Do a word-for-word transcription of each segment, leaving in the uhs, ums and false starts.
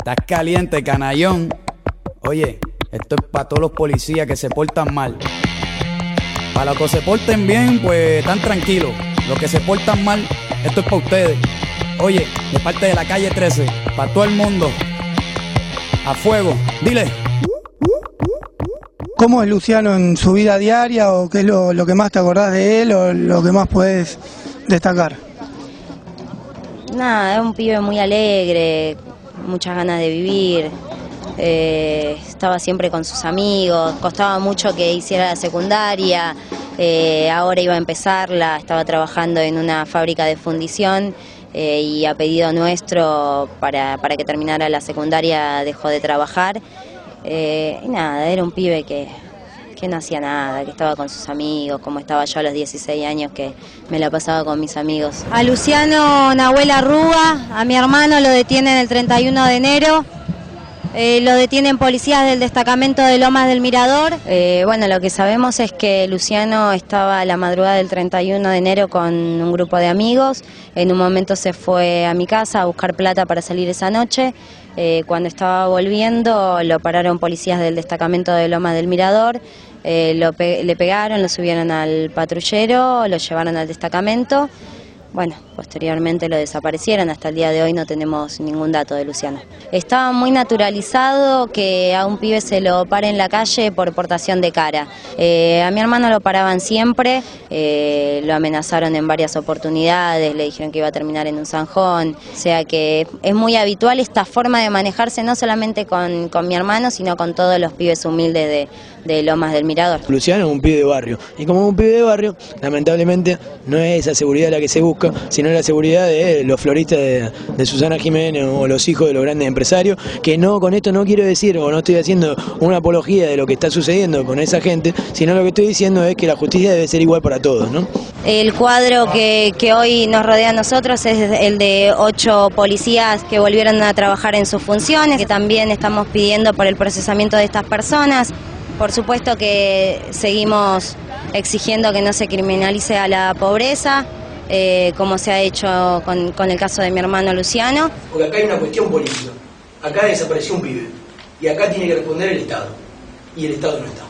Estás caliente, canallón. Oye, esto es para todos los policías que se portan mal. Para los que se porten bien, pues están tranquilos. Los que se portan mal, esto es para ustedes. Oye, de parte de la calle trece, para todo el mundo. A fuego, dile. ¿Cómo es Luciano en su vida diaria o qué es lo, lo que más te acordás de él o lo que más puedes destacar? Nada, es un pibe muy alegre, muchas ganas de vivir, eh, estaba siempre con sus amigos, costaba mucho que hiciera la secundaria, eh, ahora iba a empezarla, estaba trabajando en una fábrica de fundición eh, y a pedido nuestro para, para que terminara la secundaria dejó de trabajar. Eh, y nada, era un pibe que, que no hacía nada, que estaba con sus amigos, como estaba yo a los dieciséis años, que me la pasaba con mis amigos. A Luciano Nahuel Arruga, a mi hermano lo detienen el treinta y uno de enero, eh, lo detienen policías del destacamento de Lomas del Mirador. Eh, bueno, lo que sabemos es que Luciano estaba a la madrugada del treinta y uno de enero con un grupo de amigos, en un momento se fue a mi casa a buscar plata para salir esa noche. Eh, cuando estaba volviendo lo pararon policías del destacamento de Lomas del Mirador, eh, lo pe le pegaron, lo subieron al patrullero, lo llevaron al destacamento. Bueno, posteriormente lo desaparecieron, hasta el día de hoy no tenemos ningún dato de Luciano. Estaba muy naturalizado que a un pibe se lo pare en la calle por portación de cara. Eh, a mi hermano lo paraban siempre, eh, lo amenazaron en varias oportunidades, le dijeron que iba a terminar en un zanjón. O sea que es muy habitual esta forma de manejarse no solamente con, con mi hermano, sino con todos los pibes humildes de, de Lomas del Mirador. Luciano es un pibe de barrio, y como un pibe de barrio, lamentablemente no es esa seguridad la que se busca, sino la seguridad de los floristas de, de Susana Jiménez o los hijos de los grandes empresarios, que no, con esto no quiero decir o no estoy haciendo una apología de lo que está sucediendo con esa gente, sino lo que estoy diciendo es que la justicia debe ser igual para todos, ¿no? El cuadro que, que hoy nos rodea a nosotros es el de ocho policías que volvieron a trabajar en sus funciones, que también estamos pidiendo por el procesamiento de estas personas. Por supuesto que seguimos exigiendo que no se criminalice a la pobreza, Eh, como se ha hecho con, con el caso de mi hermano Luciano. Porque acá hay una cuestión política, acá desapareció un pibe, y acá tiene que responder el Estado, y el Estado no está,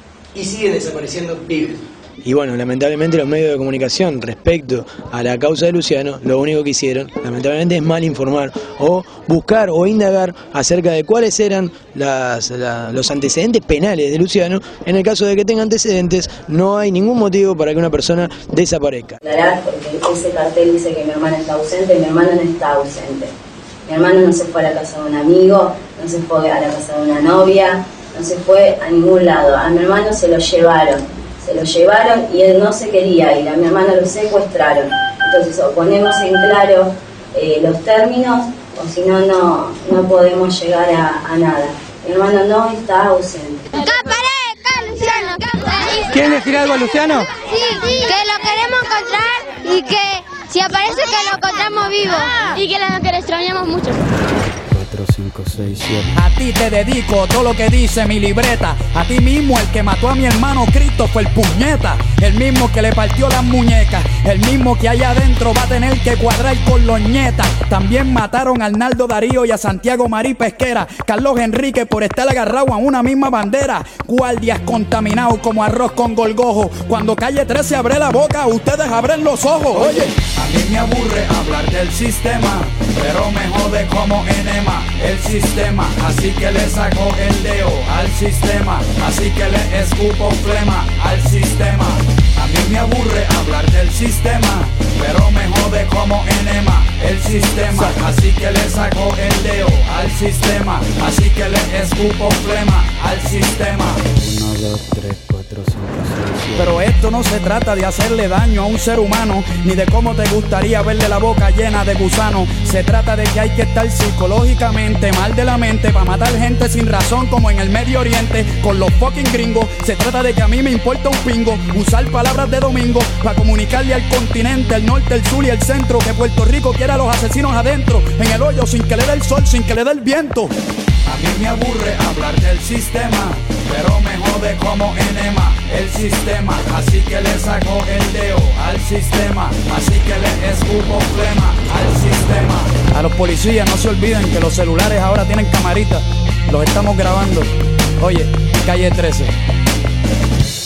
y siguen desapareciendo pibes. Y bueno, lamentablemente los medios de comunicación respecto a la causa de Luciano, lo único que hicieron, lamentablemente, es mal informar o buscar o indagar acerca de cuáles eran las, la, los antecedentes penales de Luciano. En el caso de que tenga antecedentes, no hay ningún motivo para que una persona desaparezca. Porque ese cartel dice que mi hermano está ausente, mi hermano no está ausente. Mi hermano no se fue a la casa de un amigo, no se fue a la casa de una novia, no se fue a ningún lado. A mi hermano se lo llevaron. Se lo llevaron y él no se quería ir, a mi hermano lo secuestraron. Entonces o ponemos en claro eh, los términos o si no, no, no podemos llegar a, a nada. Mi hermano no está ausente. Luciano, ¿Quieren decir algo a Luciano? Sí, sí, que lo queremos encontrar y que si aparece que lo encontramos vivo y que, lo, que lo extrañamos mucho. cinco, seis, siete. A ti te dedico todo lo que dice mi libreta. A ti mismo, el que mató a mi hermano Cristo fue el puñeta. El mismo que le partió las muñecas. El mismo que allá adentro va a tener que cuadrar con los nietas. También mataron a Arnaldo Darío y a Santiago Marí Pesquera. Carlos Enrique por estar agarrado a una misma bandera. Guardias contaminados como arroz con golgojo. Cuando Calle trece abre la boca, ustedes abren los ojos. Oye, a mí me aburre hablar del sistema, pero me jode como enema el sistema, así que le saco el dedo al sistema, así que le escupo flema al sistema. A mí me aburre hablar del sistema, pero me jode como enema el sistema, así que le saco el dedo al sistema, así que le escupo flema al sistema. Uno, dos, tres, cuatro, cinco, seis, siete. Pero esto no se trata de hacerle daño a un ser humano, ni de cómo te gustaría verle la boca llena de gusano. Se trata de que hay que estar psicológicamente mal de la mente para matar gente sin razón como en el Medio Oriente con los fucking gringos. Se trata de que a mí me importa un pingo usar palabras de domingo para comunicarle al continente, el norte, el sur y el centro que Puerto Rico quiere a los asesinos adentro, en el hoyo sin que le dé el sol, sin que le dé el viento. A mí me aburre hablar del sistema, pero me jode como enema el sistema, así que le saco el dedo al sistema, así que le escupo flema al sistema. A los policías no se olviden que los celulares ahora tienen camaritas. Los estamos grabando. Oye, calle trece.